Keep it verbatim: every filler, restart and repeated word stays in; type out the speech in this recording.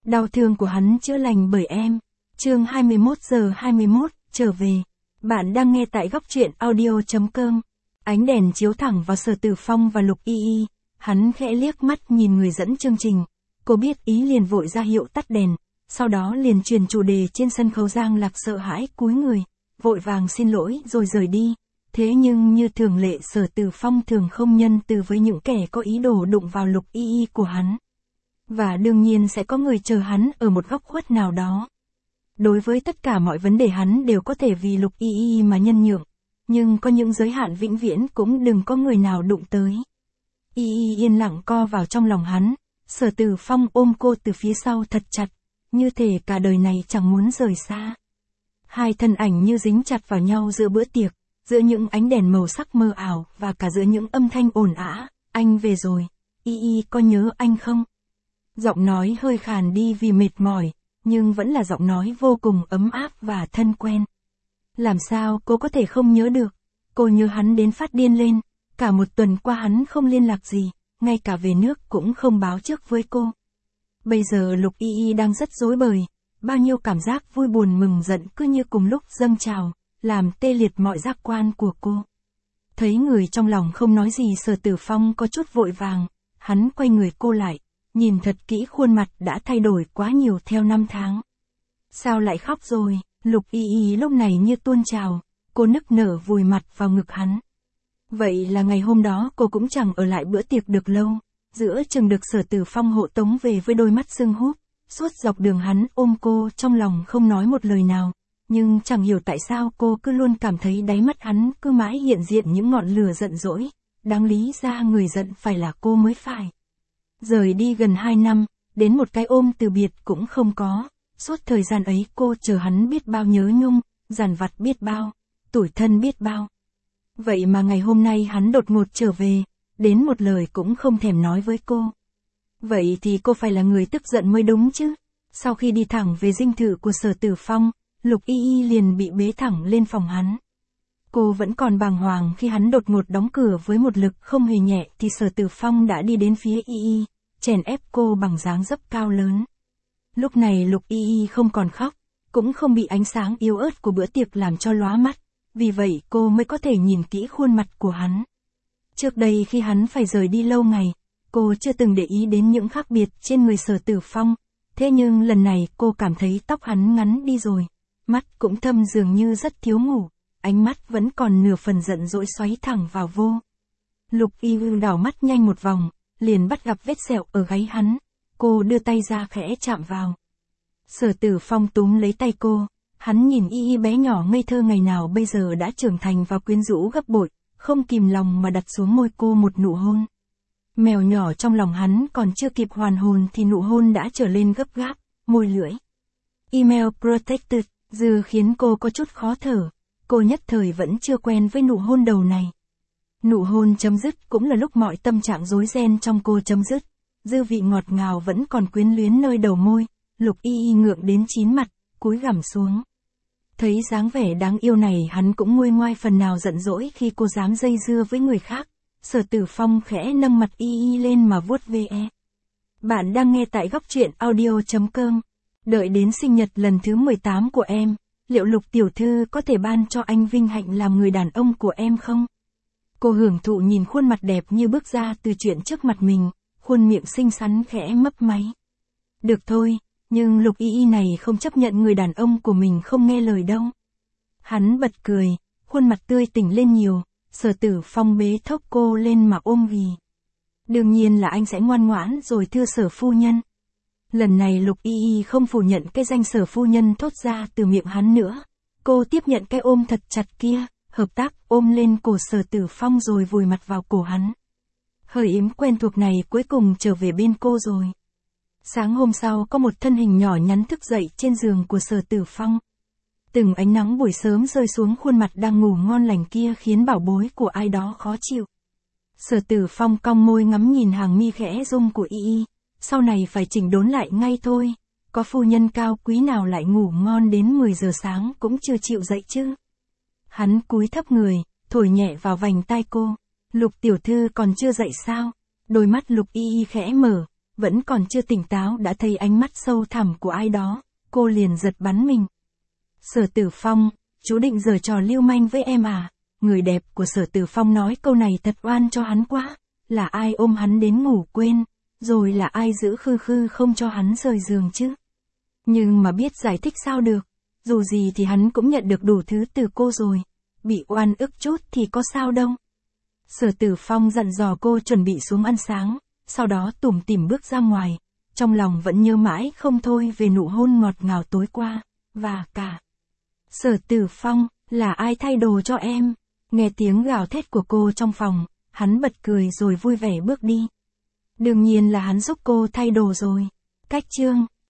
Đau thương của hắn chữa lành bởi em. Chương hai mươi mốt giờ hai mươi mốt, trở về. Bạn đang nghe tại góc truyện audio chấm com. Ánh đèn chiếu thẳng vào Sở Tử Phong và Lục Y Y. Hắn khẽ liếc mắt nhìn người dẫn chương trình. Cô biết ý liền vội ra hiệu tắt đèn. Sau đó liền truyền chủ đề trên sân khấu. Giang Lạc sợ hãi cúi người, vội vàng xin lỗi rồi rời đi. Thế nhưng như thường lệ, Sở Tử Phong thường không nhân từ với những kẻ có ý đồ đụng vào Lục Y Y của hắn. Và đương nhiên sẽ có người chờ hắn ở một góc khuất nào đó. Đối với tất cả mọi vấn đề hắn đều có thể vì Lục Y Y mà nhân nhượng. Nhưng có những giới hạn vĩnh viễn cũng đừng có người nào đụng tới. Y Y yên lặng co vào trong lòng hắn. Sở Tử Phong ôm cô từ phía sau thật chặt, như thể cả đời này chẳng muốn rời xa. Hai thân ảnh như dính chặt vào nhau giữa bữa tiệc, giữa những ánh đèn màu sắc mơ ảo và cả giữa những âm thanh ồn ào. Anh về rồi, Y Y có nhớ anh không? Giọng nói hơi khàn đi vì mệt mỏi, nhưng vẫn là giọng nói vô cùng ấm áp và thân quen. Làm sao cô có thể không nhớ được? Cô nhớ hắn đến phát điên lên, cả một tuần qua hắn không liên lạc gì, ngay cả về nước cũng không báo trước với cô. Bây giờ Lục Y Y đang rất rối bời, bao nhiêu cảm giác vui buồn mừng giận cứ như cùng lúc dâng trào, làm tê liệt mọi giác quan của cô. Thấy người trong lòng không nói gì, Sở Tử Phong có chút vội vàng, hắn quay người cô lại, nhìn thật kỹ khuôn mặt đã thay đổi quá nhiều theo năm tháng. Sao lại khóc rồi? Lục Y Y lúc này như tuôn trào, cô nức nở vùi mặt vào ngực hắn. Vậy là ngày hôm đó cô cũng chẳng ở lại bữa tiệc được lâu, giữa chừng được Sở Tử Phong hộ tống về với đôi mắt sưng húp, suốt dọc đường hắn ôm cô trong lòng không nói một lời nào, nhưng chẳng hiểu tại sao cô cứ luôn cảm thấy đáy mắt hắn cứ mãi hiện diện những ngọn lửa giận dỗi, đáng lý ra người giận phải là cô mới phải. Rời đi gần hai năm, đến một cái ôm từ biệt cũng không có, suốt thời gian ấy cô chờ hắn biết bao nhớ nhung, dằn vặt biết bao, tủi thân biết bao. Vậy mà ngày hôm nay hắn đột ngột trở về, đến một lời cũng không thèm nói với cô. Vậy thì cô phải là người tức giận mới đúng chứ. Sau khi đi thẳng về dinh thự của Sở Tử Phong, Lục Y Y liền bị bế thẳng lên phòng hắn. Cô vẫn còn bàng hoàng khi hắn đột ngột đóng cửa với một lực không hề nhẹ thì Sở Tử Phong đã đi đến phía Y Y, chèn ép cô bằng dáng dấp cao lớn. Lúc này Lục Y Y không còn khóc, cũng không bị ánh sáng yếu ớt của bữa tiệc làm cho lóa mắt, vì vậy cô mới có thể nhìn kỹ khuôn mặt của hắn. Trước đây khi hắn phải rời đi lâu ngày, cô chưa từng để ý đến những khác biệt trên người Sở Tử Phong, thế nhưng lần này cô cảm thấy tóc hắn ngắn đi rồi, mắt cũng thâm dường như rất thiếu ngủ, ánh mắt vẫn còn nửa phần giận dỗi xoáy thẳng vào vô. Lục Y Y đảo mắt nhanh một vòng, liền bắt gặp vết sẹo ở gáy hắn, cô đưa tay ra khẽ chạm vào. Sở Tử Phong túm lấy tay cô, hắn nhìn Y Y bé nhỏ ngây thơ ngày nào bây giờ đã trưởng thành và quyến rũ gấp bội, không kìm lòng mà đặt xuống môi cô một nụ hôn. Mèo nhỏ trong lòng hắn còn chưa kịp hoàn hồn thì nụ hôn đã trở lên gấp gáp, môi lưỡi. Email protected, dư khiến cô có chút khó thở, cô nhất thời vẫn chưa quen với nụ hôn đầu này. Nụ hôn chấm dứt cũng là lúc mọi tâm trạng rối ren trong cô chấm dứt, dư vị ngọt ngào vẫn còn quyến luyến nơi đầu môi, Lục Y Y ngượng đến chín mặt, cúi gằm xuống. Thấy dáng vẻ đáng yêu này hắn cũng nguôi ngoai phần nào giận dỗi khi cô dám dây dưa với người khác. Sở Tử Phong khẽ nâng mặt Y Y lên mà vuốt ve. Bạn đang nghe tại góc truyện audio chấm com. Đợi đến sinh nhật lần thứ mười tám của em, liệu Lục tiểu thư có thể ban cho anh vinh hạnh làm người đàn ông của em không? Cô hưởng thụ nhìn khuôn mặt đẹp như bước ra từ chuyện trước mặt mình, khuôn miệng xinh xắn khẽ mấp máy. Được thôi, nhưng Lục Y Y này không chấp nhận người đàn ông của mình không nghe lời đâu. Hắn bật cười, khuôn mặt tươi tỉnh lên nhiều. Sở Tử Phong bế thốc cô lên mà ôm ghì. Đương nhiên là anh sẽ ngoan ngoãn rồi thưa Sở phu nhân. Lần này Lục Y Y không phủ nhận cái danh Sở phu nhân thốt ra từ miệng hắn nữa. Cô tiếp nhận cái ôm thật chặt kia, hợp tác ôm lên cổ Sở Tử Phong rồi vùi mặt vào cổ hắn. Hơi yếm quen thuộc này cuối cùng trở về bên cô rồi. Sáng hôm sau có một thân hình nhỏ nhắn thức dậy trên giường của Sở Tử Phong. Từng ánh nắng buổi sớm rơi xuống khuôn mặt đang ngủ ngon lành kia khiến bảo bối của ai đó khó chịu. Sở Tử Phong cong môi ngắm nhìn hàng mi khẽ rung của Y Y, sau này phải chỉnh đốn lại ngay thôi, có phu nhân cao quý nào lại ngủ ngon đến mười giờ sáng cũng chưa chịu dậy chứ. Hắn cúi thấp người, thổi nhẹ vào vành tai cô, Lục tiểu thư còn chưa dậy sao? Đôi mắt Lục Y Y khẽ mở, vẫn còn chưa tỉnh táo đã thấy ánh mắt sâu thẳm của ai đó, cô liền giật bắn mình. Sở Tử Phong, chú định giở trò lưu manh với em à? Người đẹp của Sở Tử Phong nói câu này thật oan cho hắn quá, là ai ôm hắn đến ngủ quên, rồi là ai giữ khư khư không cho hắn rời giường chứ? Nhưng mà biết giải thích sao được, dù gì thì hắn cũng nhận được đủ thứ từ cô rồi, bị oan ức chút thì có sao đâu. Sở Tử Phong dặn dò cô chuẩn bị xuống ăn sáng, sau đó tủm tỉm bước ra ngoài, trong lòng vẫn nhớ mãi không thôi về nụ hôn ngọt ngào tối qua, và cả. Sở Tử Phong, là ai thay đồ cho em? Nghe tiếng gào thét của cô trong phòng, hắn bật cười rồi vui vẻ bước đi. Đương nhiên là hắn giúp cô thay đồ rồi. Cách chương